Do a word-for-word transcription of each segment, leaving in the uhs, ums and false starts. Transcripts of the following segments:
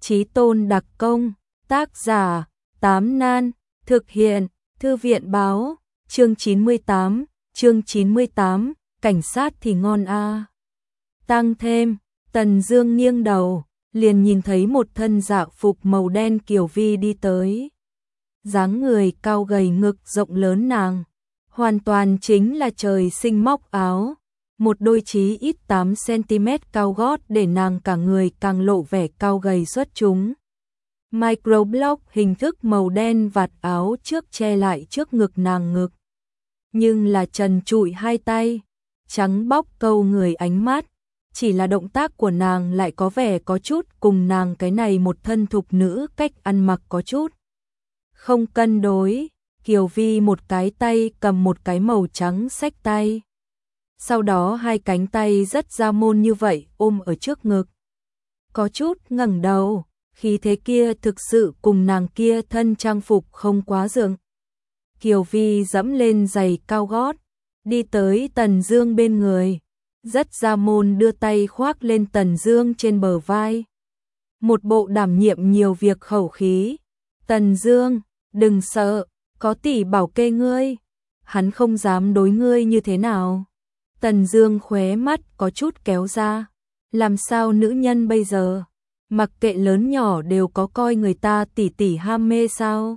Chí tôn đặc công, tác giả, Tám Nan, thực hiện, Thư viện báo, chương chín mươi tám, chương chín mươi tám, cảnh sát thì ngon a. Tăng thêm, Tần Dương nghiêng đầu, liền nhìn thấy một thân dạ phục màu đen Kiều Vi đi tới. Dáng người cao gầy, ngực rộng lớn nàng, hoàn toàn chính là trời sinh móc áo. Một đôi chí ít tám xăng-ti-mét cao gót để nàng cả người càng lộ vẻ cao gầy xuất chúng. Microblock hình thức màu đen vạt áo trước che lại trước ngực nàng ngực. Nhưng là trần trụi hai tay, trắng bóc câu người ánh mắt. Chỉ là động tác của nàng lại có vẻ có chút cùng nàng cái này một thân thục nữ cách ăn mặc có chút không cân đối. Kiều Vi một cái tay cầm một cái màu trắng xách tay. Sau đó hai cánh tay rất ra môn như vậy ôm ở trước ngực. Có chút ngẩng đầu, khí thế kia thực sự cùng nàng kia thân trang phục không quá dường. Kiều Vi dẫm lên giày cao gót, đi tới Tần Dương bên người, rất ra môn đưa tay khoác lên Tần Dương trên bờ vai. Một bộ đảm nhiệm nhiều việc khẩu khí. Tần Dương, đừng sợ, có tỷ bảo kê ngươi, hắn không dám đối ngươi như thế nào. Tần Dương khóe mắt có chút kéo ra, làm sao nữ nhân bây giờ, mặc kệ lớn nhỏ đều có coi người ta tỷ tỷ ham mê sao?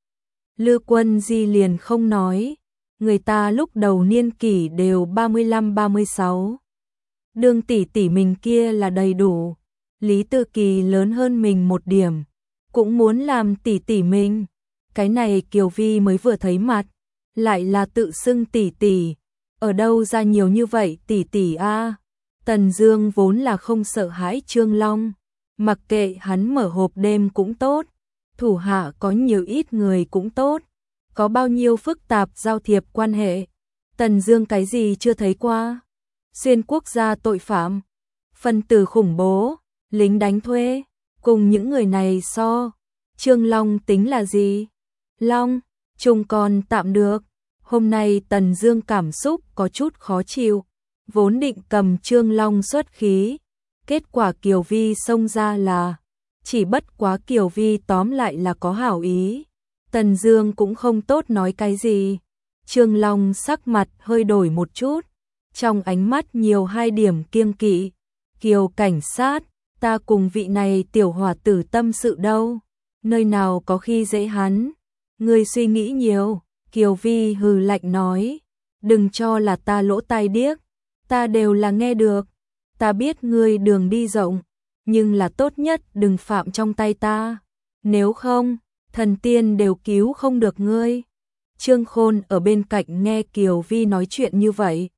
Lư Quân Di liền không nói, người ta lúc đầu niên kỷ đều ba mươi lăm ba mươi sáu. Đường tỷ tỷ mình kia là đầy đủ, Lý Tư Kỳ lớn hơn mình một điểm, cũng muốn làm tỷ tỷ mình. Cái này Kiều Vi mới vừa thấy mặt, lại là tự xưng tỷ tỷ. Ở đâu ra nhiều như vậy tỷ tỷ a? Tần Dương vốn là không sợ hãi Trương Long, mặc kệ hắn mở hộp đêm cũng tốt, thủ hạ có nhiều ít người cũng tốt, có bao nhiêu phức tạp giao thiệp quan hệ, Tần Dương cái gì chưa thấy qua. Xuyên quốc gia tội phạm, phân tử khủng bố, lính đánh thuê, cùng những người này so, Trương Long tính là gì? Long, trùng còn tạm được. Hôm nay Tần Dương cảm xúc có chút khó chịu, vốn định cầm Trương Long xuất khí, kết quả Kiều Vi xông ra là, chỉ bất quá Kiều Vi tóm lại là có hảo ý. Tần Dương cũng không tốt nói cái gì. Trương Long sắc mặt hơi đổi một chút, trong ánh mắt nhiều hai điểm kiêng kỵ. Kiều cảnh sát, ta cùng vị này tiểu hòa tử tâm sự đâu, nơi nào có khi dễ hắn, ngươi suy nghĩ nhiều. Kiều Vi hừ lạnh nói, đừng cho là ta lỗ tai điếc, ta đều là nghe được, ta biết ngươi đường đi rộng, nhưng là tốt nhất đừng phạm trong tay ta, nếu không, thần tiên đều cứu không được ngươi. Trương Khôn ở bên cạnh nghe Kiều Vi nói chuyện như vậy,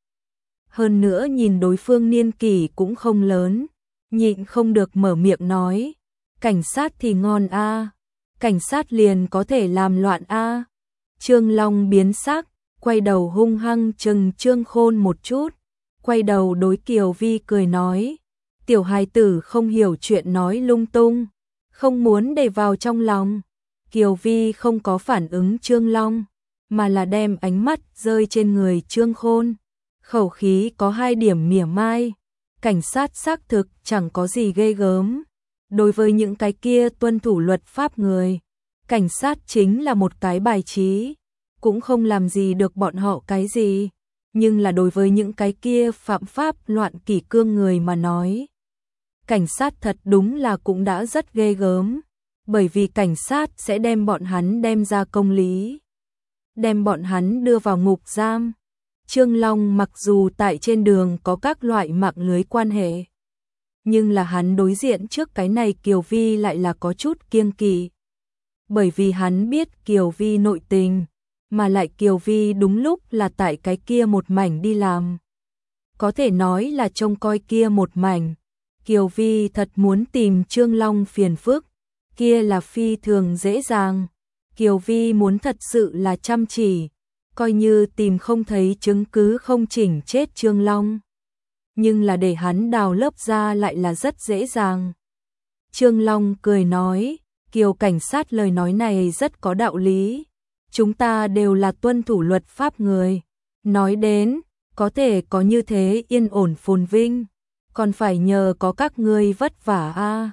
hơn nữa nhìn đối phương niên kỷ cũng không lớn, nhịn không được mở miệng nói, cảnh sát thì ngon a, cảnh sát liền có thể làm loạn a. Trương Long biến sắc, quay đầu hung hăng chừng Trương Khôn một chút, quay đầu đối Kiều Vi cười nói, tiểu hài tử không hiểu chuyện nói lung tung, không muốn để vào trong lòng. Kiều Vi không có phản ứng Trương Long, mà là đem ánh mắt rơi trên người Trương Khôn, khẩu khí có hai điểm mỉa mai, cảnh sát xác thực chẳng có gì ghê gớm, đối với những cái kia tuân thủ luật pháp người, cảnh sát chính là một cái bài trí, cũng không làm gì được bọn họ cái gì, nhưng là đối với những cái kia phạm pháp loạn kỷ cương người mà nói, cảnh sát thật đúng là cũng đã rất ghê gớm, bởi vì cảnh sát sẽ đem bọn hắn đem ra công lý, đem bọn hắn đưa vào ngục giam. Trương Long mặc dù tại trên đường có các loại mạng lưới quan hệ, nhưng là hắn đối diện trước cái này Kiều Vi lại là có chút kiêng kỵ. Bởi vì hắn biết Kiều Vi nội tình, mà lại Kiều Vi đúng lúc là tại cái kia một mảnh đi làm. Có thể nói là trông coi kia một mảnh. Kiều Vi thật muốn tìm Trương Long phiền phức, kia là phi thường dễ dàng. Kiều Vi muốn thật sự là chăm chỉ, coi như tìm không thấy chứng cứ không chỉnh chết Trương Long. Nhưng là để hắn đào lớp ra lại là rất dễ dàng. Trương Long cười nói, Kiều cảnh sát lời nói này rất có đạo lý. Chúng ta đều là tuân thủ luật pháp người. Nói đến, có thể có như thế yên ổn phồn vinh, còn phải nhờ có các ngươi vất vả a.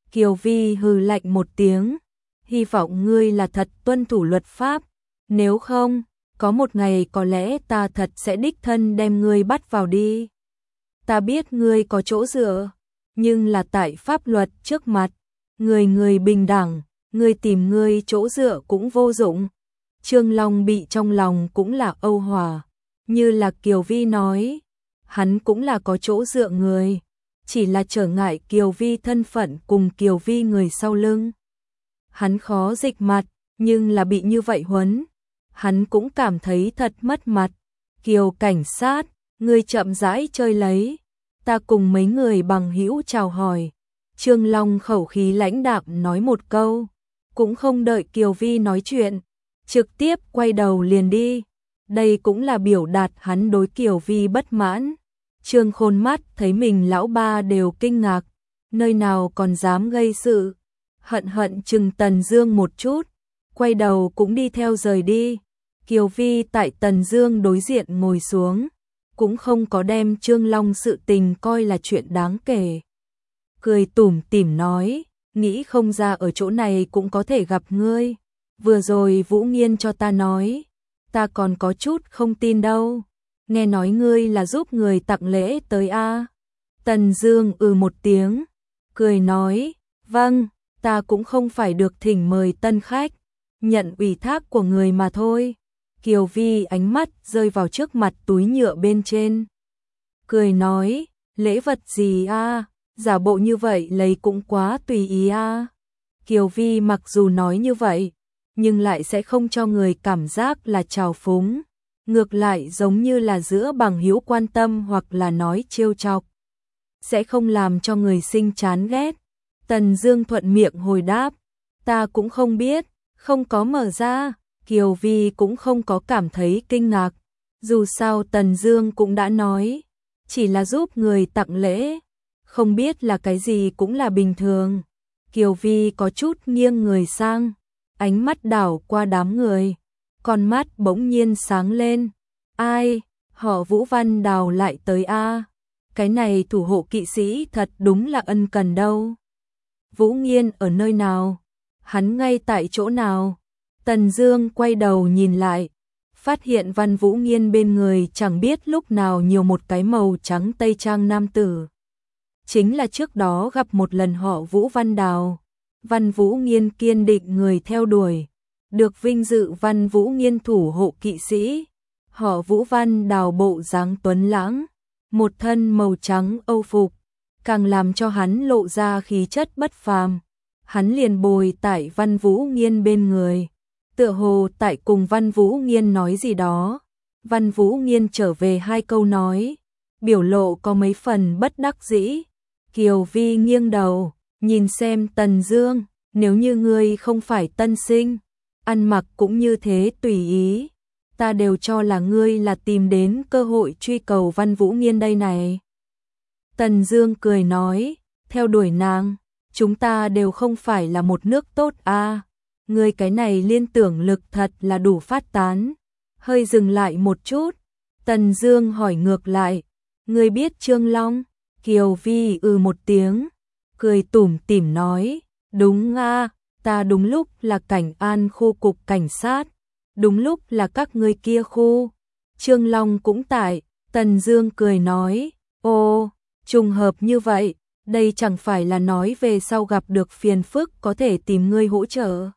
Kiều Vi hừ lạnh một tiếng, hy vọng ngươi là thật tuân thủ luật pháp, nếu không, có một ngày có lẽ ta thật sẽ đích thân đem ngươi bắt vào đi. Ta biết ngươi có chỗ dựa, nhưng là tại pháp luật trước mặt, người người bình đẳng, ngươi tìm ngươi chỗ dựa cũng vô dụng. Trương Long bị trong lòng cũng là âu hòa, như là Kiều Vi nói, hắn cũng là có chỗ dựa người, chỉ là trở ngại Kiều Vi thân phận cùng Kiều Vi người sau lưng. Hắn khó dịch mặt, nhưng là bị như vậy huấn, hắn cũng cảm thấy thật mất mặt. Kiều cảnh sát, ngươi chậm rãi chơi lấy, ta cùng mấy người bằng hữu chào hỏi. Trương Long khẩu khí lãnh đạm nói một câu, cũng không đợi Kiều Vi nói chuyện, trực tiếp quay đầu liền đi. Đây cũng là biểu đạt hắn đối Kiều Vi bất mãn. Trương Khôn mắt thấy mình lão ba đều kinh ngạc, nơi nào còn dám gây sự, hận hận chừng Tần Dương một chút, quay đầu cũng đi theo rời đi. Kiều Vi tại Tần Dương đối diện ngồi xuống, cũng không có đem Trương Long sự tình coi là chuyện đáng kể. Cười tủm tỉm nói, nghĩ không ra ở chỗ này cũng có thể gặp ngươi. Vừa rồi Vũ Nghiên cho ta nói, ta còn có chút không tin đâu. Nghe nói ngươi là giúp người tặng lễ tới a? Tần Dương ừ một tiếng, cười nói, vâng, ta cũng không phải được thỉnh mời tân khách, nhận ủy thác của người mà thôi. Kiều Vi ánh mắt rơi vào trước mặt túi nhựa bên trên, cười nói, lễ vật gì a? Giả bộ như vậy lấy cũng quá tùy ý a. Kiều Vi mặc dù nói như vậy, nhưng lại sẽ không cho người cảm giác là trào phúng, ngược lại giống như là giữa bằng hữu quan tâm hoặc là nói trêu chọc, sẽ không làm cho người sinh chán ghét. Tần Dương thuận miệng hồi đáp, ta cũng không biết, không có mở ra. Kiều Vi cũng không có cảm thấy kinh ngạc, dù sao Tần Dương cũng đã nói, chỉ là giúp người tặng lễ, không biết là cái gì cũng là bình thường. Kiều Vi có chút nghiêng người sang, ánh mắt đảo qua đám người, con mắt bỗng nhiên sáng lên. Ai, họ Vũ Văn Đào lại tới a? Cái này thủ hộ kỵ sĩ thật đúng là ân cần đâu. Vũ Nghiên ở nơi nào? Hắn ngay tại chỗ nào? Tần Dương quay đầu nhìn lại, phát hiện Văn Vũ Nghiên bên người chẳng biết lúc nào nhiều một cái màu trắng tây trang nam tử. Chính là trước đó gặp một lần họ Vũ Văn Đào. Văn Vũ Nghiên kiên định người theo đuổi, được vinh dự Văn Vũ Nghiên thủ hộ kỵ sĩ. Họ Vũ Văn Đào bộ dáng tuấn lãng, một thân màu trắng âu phục, càng làm cho hắn lộ ra khí chất bất phàm. Hắn liền bồi tại Văn Vũ Nghiên bên người, tựa hồ tại cùng Văn Vũ Nghiên nói gì đó. Văn Vũ Nghiên trở về hai câu nói, biểu lộ có mấy phần bất đắc dĩ. Kiều Vi nghiêng đầu, nhìn xem Tần Dương, nếu như ngươi không phải tân sinh, ăn mặc cũng như thế tùy ý, ta đều cho là ngươi là tìm đến cơ hội truy cầu Văn Vũ Nghiên đây này. Tần Dương cười nói, theo đuổi nàng, chúng ta đều không phải là một nước tốt a. À. Ngươi cái này liên tưởng lực thật là đủ phát tán. Hơi dừng lại một chút, Tần Dương hỏi ngược lại, ngươi biết Trương Long? Kiều Vi ừ một tiếng, cười tủm tỉm nói, đúng a, à, ta đúng lúc là cảnh an khu cục cảnh sát, đúng lúc là các ngươi kia khu. Trương Long cũng tại. Tần Dương cười nói, ô, trùng hợp như vậy, đây chẳng phải là nói về sau gặp được phiền phức có thể tìm ngươi hỗ trợ.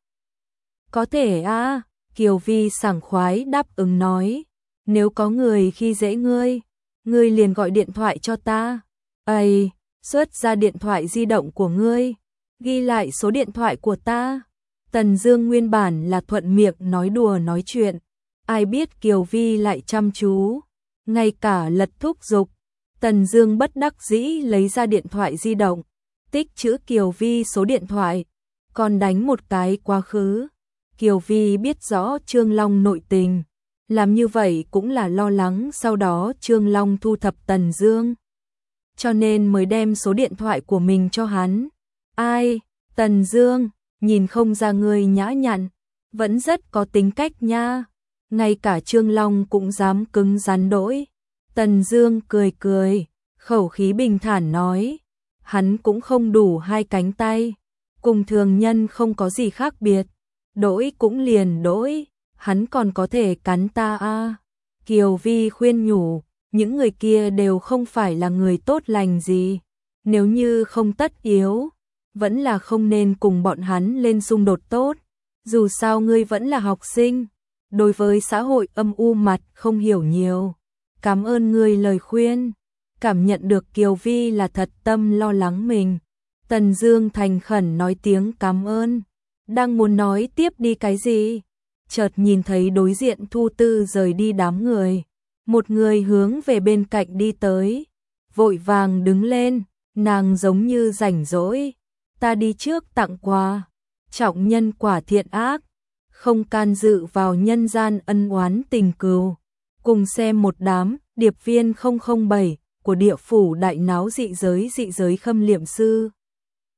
Có thể a, à, Kiều Vi sảng khoái đáp ứng nói, nếu có người khi dễ ngươi, ngươi liền gọi điện thoại cho ta. Ây, xuất ra điện thoại di động của ngươi, ghi lại số điện thoại của ta. Tần Dương nguyên bản là thuận miệng nói đùa nói chuyện, ai biết Kiều Vi lại chăm chú, ngay cả lật thúc giục. Tần Dương bất đắc dĩ lấy ra điện thoại di động, tích chữ Kiều Vi số điện thoại, còn đánh một cái quá khứ. Kiều Vi biết rõ Trương Long nội tình, làm như vậy cũng là lo lắng sau đó Trương Long thu thập Tần Dương, cho nên mới đem số điện thoại của mình cho hắn. Ai, Tần Dương, nhìn không ra ngươi nhã nhặn, vẫn rất có tính cách nha. Ngay cả Trương Long cũng dám cứng rắn đỗi. Tần Dương cười cười, khẩu khí bình thản nói, hắn cũng không đủ hai cánh tay. cùng thường nhân không có gì khác biệt, đỗi cũng liền đỗi, hắn còn có thể cắn ta a. À. Kiều Vi khuyên nhủ, những người kia đều không phải là người tốt lành gì, nếu như không tất yếu, vẫn là không nên cùng bọn hắn lên xung đột tốt, dù sao ngươi vẫn là học sinh, đối với xã hội âm u mặt không hiểu nhiều. Cảm ơn ngươi lời khuyên. Cảm nhận được Kiều Vi là thật tâm lo lắng mình, Tần Dương thành khẩn nói tiếng cảm ơn, đang muốn nói tiếp đi cái gì, chợt nhìn thấy đối diện Thu Tư rời đi đám người, một người hướng về bên cạnh đi tới, vội vàng đứng lên, nàng giống như rảnh rỗi, ta đi trước tặng quà, trọng nhân quả thiện ác, không can dự vào nhân gian ân oán tình cừu, cùng xem một đám điệp viên không không bảy của địa phủ đại náo dị giới dị giới khâm liệm sư.